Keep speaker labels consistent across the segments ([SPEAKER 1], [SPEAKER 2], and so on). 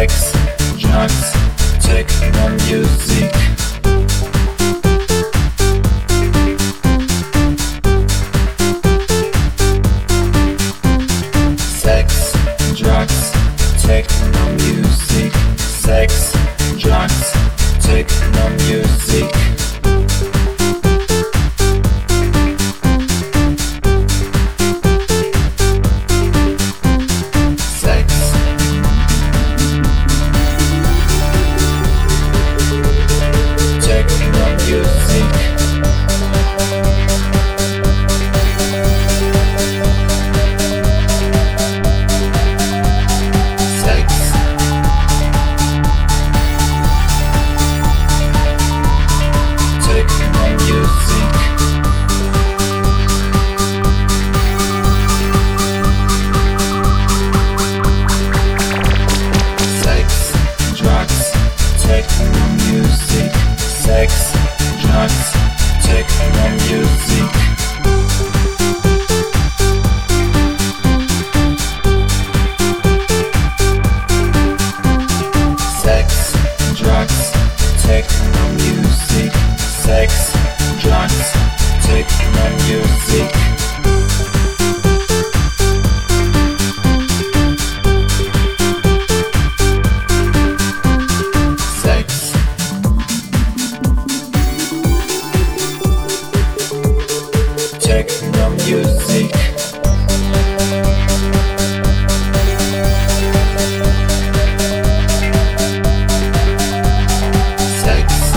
[SPEAKER 1] sex, drugs, techno music. Sex, drugs, techno music. Sex, drugs, techno music. Sex, drugs, techno music. Sex, drugs, techno music. Sex, drugs, techno music. Techno music. Sex,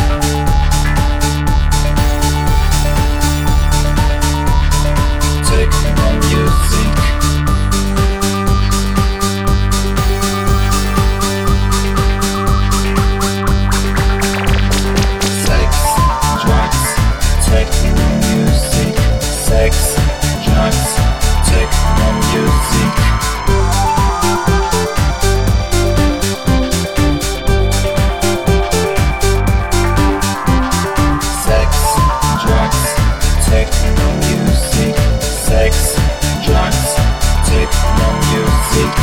[SPEAKER 1] techno music. Sex, drugs, techno music. Sex, drugs, techno music. Sex, drugs, techno music. Sex, drugs, techno music.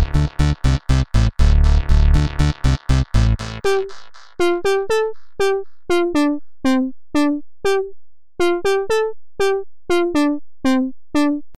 [SPEAKER 1] Boop, boop, boop.